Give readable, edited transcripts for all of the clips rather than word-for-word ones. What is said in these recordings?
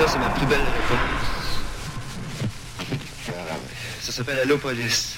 c'est ma plus belle réponse. Ça s'appelle Allo Police.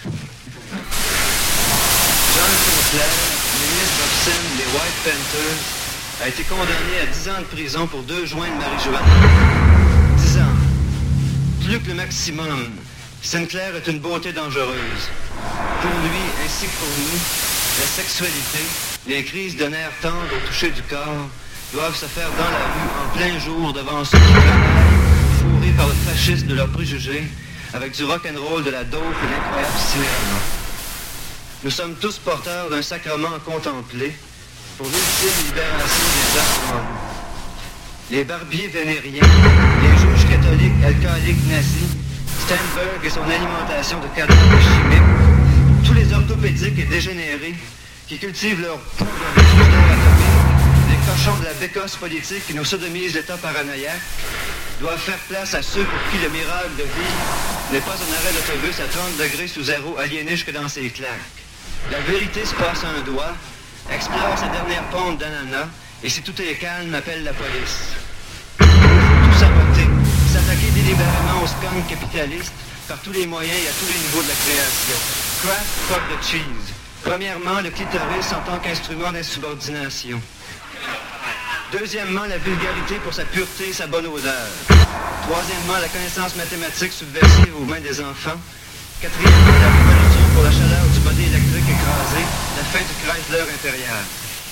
John Sinclair, ministre Hobson des White Panthers, a été condamné à 10 ans de prison pour 2 joints de marijuana. 10 ans. Plus que le maximum. Sinclair est une beauté dangereuse. Pour lui, ainsi que pour nous, la sexualité, les crises de nerfs tendres au toucher du corps, doivent se faire dans la rue, en plein jour, devant ceux qui travaillent, fourrés par le fascisme de leurs préjugés, avec du rock'n'roll, de la dope et l'incroyable cinéma. Nous sommes tous porteurs d'un sacrement contemplé pour l'ultime libération des âmes en nous. Les barbiers vénériens, les juges catholiques, alcooliques nazis, Steinberg et son alimentation de cadavres chimiques, tous les orthopédiques et dégénérés qui cultivent leur peau dans des fuseurs atomiques, les cochons de la bécosse politique qui nous sodomisent l'état paranoïaque, doivent faire place à ceux pour qui le miracle de vie n'est pas un arrêt d'autobus à 30 degrés sous zéro aliéné jusque dans ses claques. La vérité se passe un doigt, explore sa dernière pompe d'ananas, et si tout est calme, appelle la police. Il faut tout saboter, s'attaquer délibérément aux scums capitalistes par tous les moyens et à tous les niveaux de la création. Craft, fuck the cheese. Premièrement, le clitoris en tant qu'instrument d'insubordination. Deuxièmement, la vulgarité pour sa pureté et sa bonne odeur. Troisièmement, la connaissance mathématique subversive aux mains des enfants. Quatrièmement, la révolution pour la chaleur du body électrique écrasé, la fin du Chrysler impérial.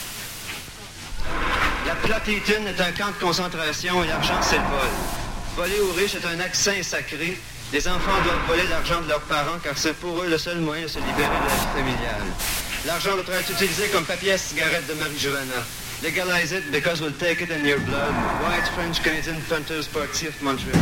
La platitude est un camp de concentration et l'argent, c'est le vol. Voler aux riches est un acte saint et sacré. Les enfants doivent voler l'argent de leurs parents car c'est pour eux le seul moyen de se libérer de la vie familiale. L'argent doit être utilisé comme papier à cigarette de marijuana. Legalize it because we'll take it in your blood. White French Canadian Panthers Party of Montreal.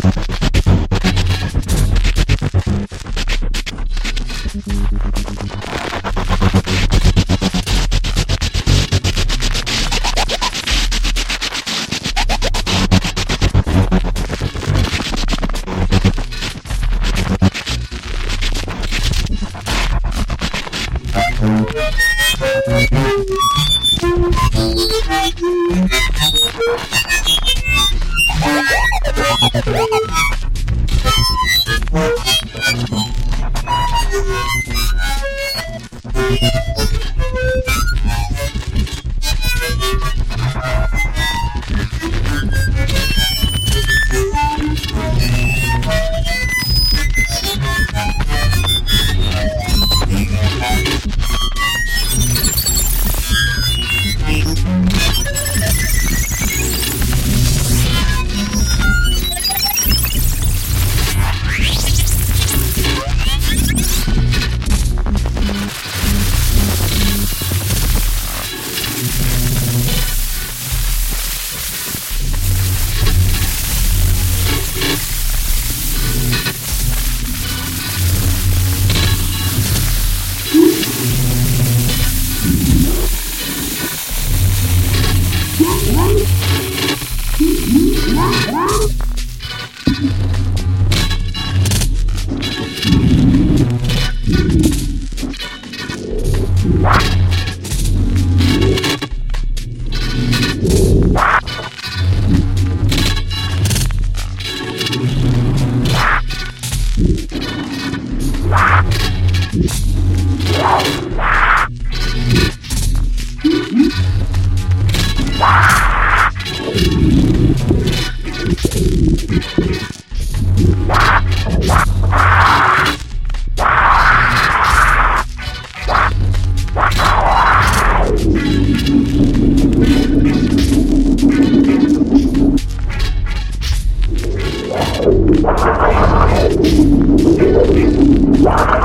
Wow.